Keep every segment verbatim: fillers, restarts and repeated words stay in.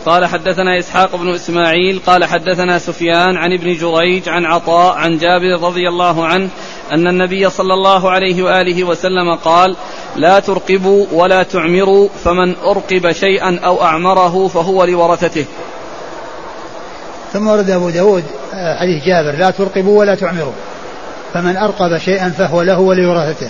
قال حدثنا إسحاق بن إسماعيل قال حدثنا سفيان عن ابن جريج عن عطاء عن جابر رضي الله عنه أن النبي صلى الله عليه وآله وسلم قال لا ترقبوا ولا تعمروا فمن أرقب شيئا أو أعمره فهو لورثته. ثم ورد أبو داود حديث جابر لا ترقبوا ولا تعمروا فمن أرقب شيئا فهو له ولورثته.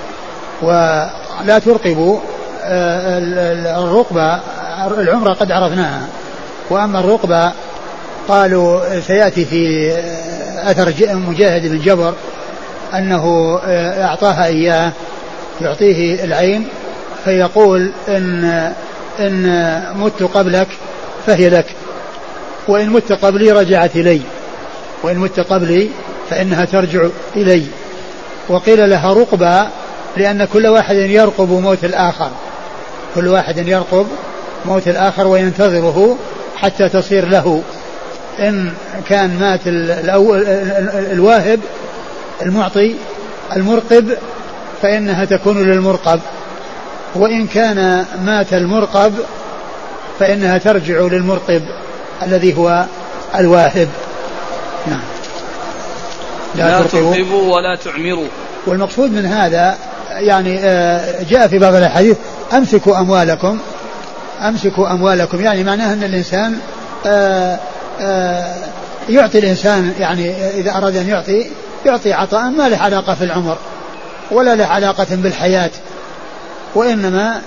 ولا ترقبوا الرقبة العمرة قد عرفناها، وأما الرقبة قالوا سيأتي في أثر مجاهد بن جبر أنه أعطاها إياه يعطيه العين فيقول إن, إن مت قبلك فهي لك وإن مت قبلي رجعت إلي وإن مت قبلي فإنها ترجع إلي. وقيل لها رقبة لأن كل واحد يرقب موت الآخر كل واحد يرقب موت الآخر وينتظره حتى تصير له. إن كان مات الواهب المعطي المرقب فإنها تكون للمرقب، وإن كان مات المرقب فإنها ترجع للمرقب الذي هو الواهب. نعم. لا ترقبوا ولا تعمروا. والمقصود من هذا يعني جاء في بعض الحديث أمسكوا أموالكم أمسكوا أموالكم يعني معناه أن الإنسان آآ آآ يعطي الإنسان يعني إذا أراد أن يعطي يعطي عطاء ما له علاقة في العمر ولا له علاقة بالحياة، وإنما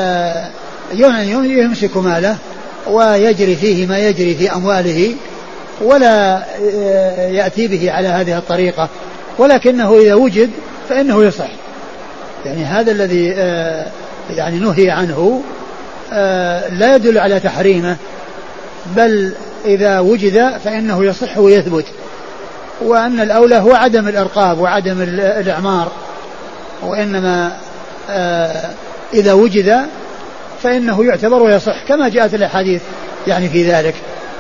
يمسك ماله ويجري فيه ما يجري في أمواله ولا يأتي به على هذه الطريقة، ولكنه إذا وجد فإنه يصح. يعني هذا الذي يعني نهي عنه لا يدل على تحريمه، بل إذا وجد فإنه يصح ويثبت، وأن الأولى هو عدم الإرقاب وعدم الإعمار، وإنما إذا وجد فإنه يعتبر ويصح كما جاءت الأحاديث يعني في ذلك.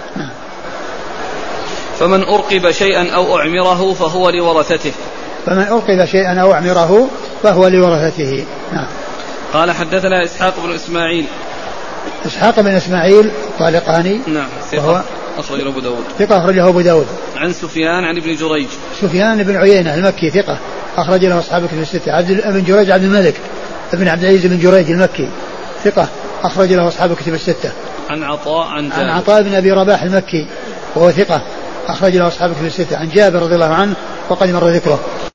فمن أرقب شيئا أو أعمره فهو لورثته. فمن أرقب شيئا أو أعمره فهو لورثته. نعم. قال حدثنا إسحاق بن إسماعيل. إسحاق بن إسماعيل طالقاني. نعم. ثقة أخرجه أبو داود. ثقة أخرجه أبو داود. عن سفيان عن ابن جريج. سفيان بن عيينة المكي ثقة أخرج له أصحاب الكتب الستة. عبد ابن جريج عبد الملك ابن عبد العزيز بن جريج المكي ثقة أخرج له أصحاب الكتب الستة. عن عطاء عن جابر. عن عطاء بن أبي رباح المكي وهو ثقة أخرج له أصحاب الكتب الستة. عن جابر رضي الله عنه وقد مر ذكره.